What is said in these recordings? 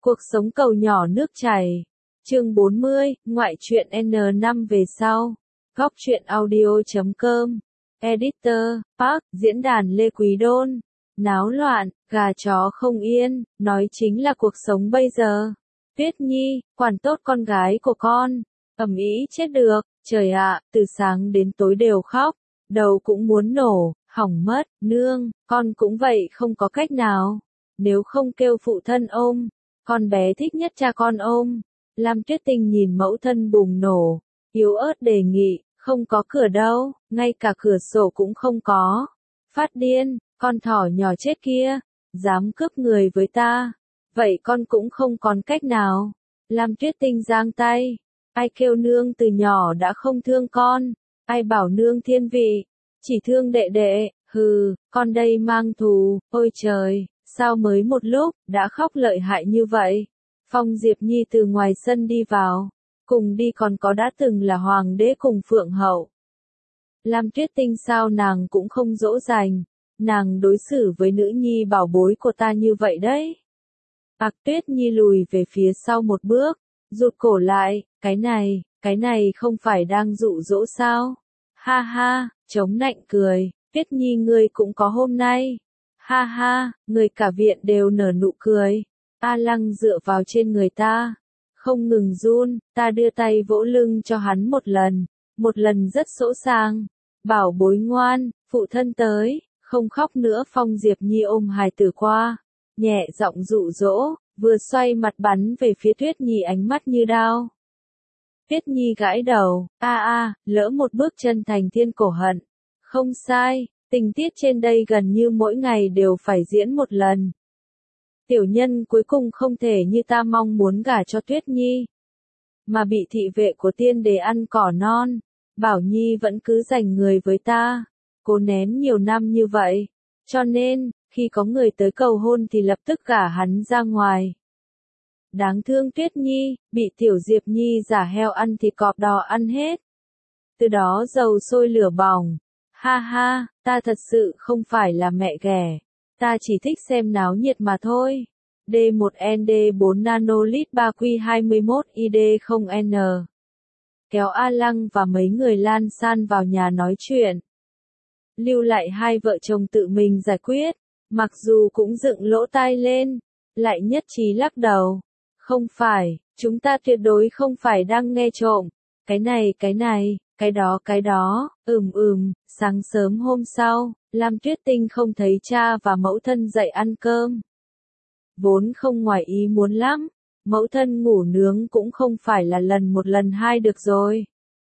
Cuộc sống cầu nhỏ nước chảy. Chương 40, ngoại truyện N5 về sau. Góc truyện audio.com. Editor, Park, diễn đàn Lê Quý Đôn. Náo loạn, gà chó không yên, nói chính là cuộc sống bây giờ. Tuyết Nhi, quản tốt con gái của con. Ầm ĩ chết được, trời ạ, từ sáng đến tối đều khóc, đầu cũng muốn nổ, hỏng mất, nương, con cũng vậy không có cách nào. Nếu không kêu phụ thân ôm, con bé thích nhất cha con ôm. Lam Tuyết Tinh nhìn mẫu thân bùng nổ, yếu ớt đề nghị, không có cửa đâu, ngay cả cửa sổ cũng không có. Phát điên, con thỏ nhỏ chết kia, dám cướp người với ta. Vậy con cũng không còn cách nào. Lam Tuyết Tinh giang tay, ai kêu nương từ nhỏ đã không thương con, ai bảo nương thiên vị, chỉ thương đệ đệ, hừ, con đây mang thù, ôi trời, sao mới một lúc, đã khóc lợi hại như vậy. Phong Diệp Nhi từ ngoài sân đi vào, cùng đi còn có đã từng là hoàng đế cùng Phượng Hậu. Lam Tuyết Tinh sao nàng cũng không dỗ dành, nàng đối xử với nữ nhi bảo bối của ta như vậy đấy. Tuyết Nhi lùi về phía sau một bước, rụt cổ lại, cái này không phải đang dụ dỗ sao? Ha ha, chống nạnh cười, Tuyết Nhi ngươi cũng có hôm nay. Ha ha, người cả viện đều nở nụ cười. A Lăng dựa vào trên người ta, không ngừng run, ta đưa tay vỗ lưng cho hắn một lần rất sỗ sàng. Bảo bối ngoan, phụ thân tới, không khóc nữa. Phong Diệp Nhi ôm hài tử qua, nhẹ giọng dụ dỗ, vừa xoay mặt bắn về phía Tuyết Nhi ánh mắt như đao. Tuyết Nhi gãi đầu, lỡ một bước chân thành thiên cổ hận. Không sai, tình tiết trên đây gần như mỗi ngày đều phải diễn một lần. Tiểu nhân cuối cùng không thể như ta mong muốn gả cho Tuyết Nhi, mà bị thị vệ của tiên đế ăn cỏ non. Bảo Nhi vẫn cứ giành người với ta, cố nén nhiều năm như vậy, cho nên, khi có người tới cầu hôn thì lập tức gả hắn ra ngoài. Đáng thương Tuyết Nhi, bị tiểu Diệp Nhi giả heo ăn thịt cọp đỏ ăn hết. Từ đó dầu sôi lửa bỏng. Ha ha, ta thật sự không phải là mẹ ghẻ. Ta chỉ thích xem náo nhiệt mà thôi. D1ND4 nanolit 3Q21ID0N. Kéo A Lăng và mấy người lan san vào nhà nói chuyện. Lưu lại hai vợ chồng tự mình giải quyết. Mặc dù cũng dựng lỗ tai lên, lại nhất trí lắc đầu. Không phải, chúng ta tuyệt đối không phải đang nghe trộm. Cái này, cái đó, sáng sớm hôm sau, Lam Tuyết Tinh không thấy cha và mẫu thân dậy ăn cơm. Vốn không ngoài ý muốn lắm, mẫu thân ngủ nướng cũng không phải là lần một lần hai được rồi.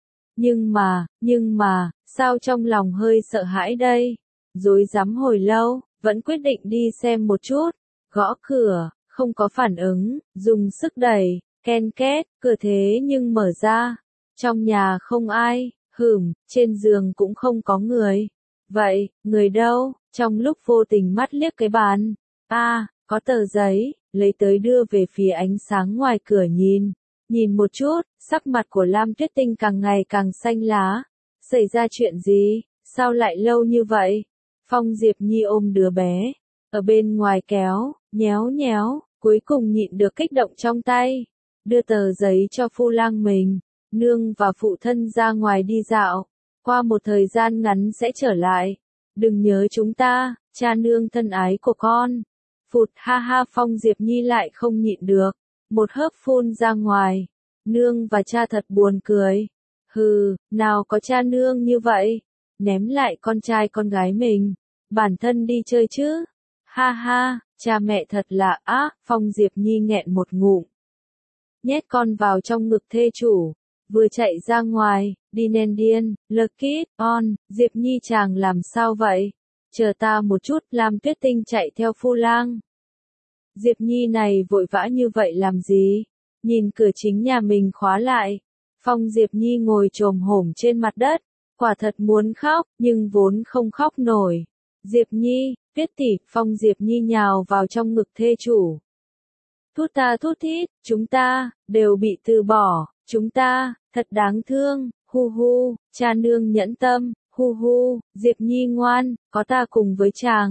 Nhưng mà, sao trong lòng hơi sợ hãi đây? Rối rắm hồi lâu, vẫn quyết định đi xem một chút. Gõ cửa, không có phản ứng, dùng sức đẩy, ken két, cửa thế nhưng mở ra. Trong nhà không ai, trên giường cũng không có người. Vậy, người đâu? Trong lúc vô tình mắt liếc cái bàn. Có tờ giấy, lấy tới đưa về phía ánh sáng ngoài cửa nhìn một chút, sắc mặt của Lam Tuyết Tinh càng ngày càng xanh lá. Xảy ra chuyện gì? Sao lại lâu như vậy? Phong Diệp Nhi ôm đứa bé, ở bên ngoài kéo, nhéo, cuối cùng nhịn được kích động trong tay. Đưa tờ giấy cho phu lang mình, nương và phụ thân ra ngoài đi dạo, qua một thời gian ngắn sẽ trở lại. Đừng nhớ chúng ta, cha nương thân ái của con. Phụt ha ha, Phong Diệp Nhi lại không nhịn được, một hớp phun ra ngoài. Nương và cha thật buồn cười. Hừ, nào có cha nương như vậy, ném lại con trai con gái mình, bản thân đi chơi chứ. Ha ha, cha mẹ thật là Phong Diệp Nhi nghẹn một ngụm. Nhét con vào trong ngực thê chủ, vừa chạy ra ngoài, đi nền điên, Lucky, Diệp Nhi chàng làm sao vậy? Chờ ta một chút. Lam Tuyết Tinh chạy theo phu lang. Diệp Nhi này vội vã như vậy làm gì? Nhìn cửa chính nhà mình khóa lại. Phong Diệp Nhi ngồi chồm hổm trên mặt đất, quả thật muốn khóc, nhưng vốn không khóc nổi. Diệp Nhi, Tuyết tỷ. Phong Diệp Nhi nhào vào trong ngực thê chủ. Thút thít, chúng ta, đều bị từ bỏ, chúng ta, thật đáng thương, hu, cha nương nhẫn tâm, hu, Diệp Nhi ngoan, có ta cùng với chàng.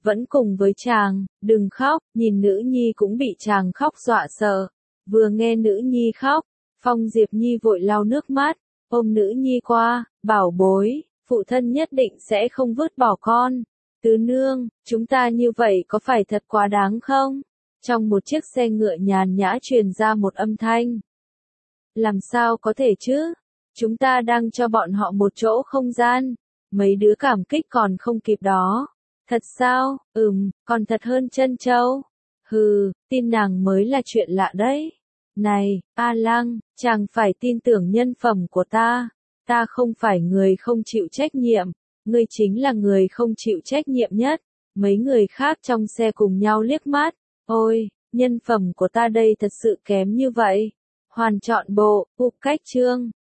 vẫn cùng với chàng, đừng khóc, nhìn nữ nhi cũng bị chàng khóc dọa sợ. Vừa nghe nữ nhi khóc, Phong Diệp Nhi vội lau nước mắt, ôm nữ nhi qua, bảo bối, phụ thân nhất định sẽ không vứt bỏ con. Tứ nương, chúng ta như vậy có phải thật quá đáng không? Trong một chiếc xe ngựa nhàn nhã truyền ra một âm thanh. Làm sao có thể chứ? Chúng ta đang cho bọn họ một chỗ không gian. Mấy đứa cảm kích còn không kịp đó. Thật sao? Còn thật hơn Trân Châu. Hừ, tin nàng mới là chuyện lạ đấy. Này, A Lăng, chàng phải tin tưởng nhân phẩm của ta. Ta không phải người không chịu trách nhiệm. Ngươi chính là người không chịu trách nhiệm nhất. Mấy người khác trong xe cùng nhau liếc mắt. Ôi, nhân phẩm của ta đây thật sự kém như vậy. Hoàn trọn bộ, cách chương.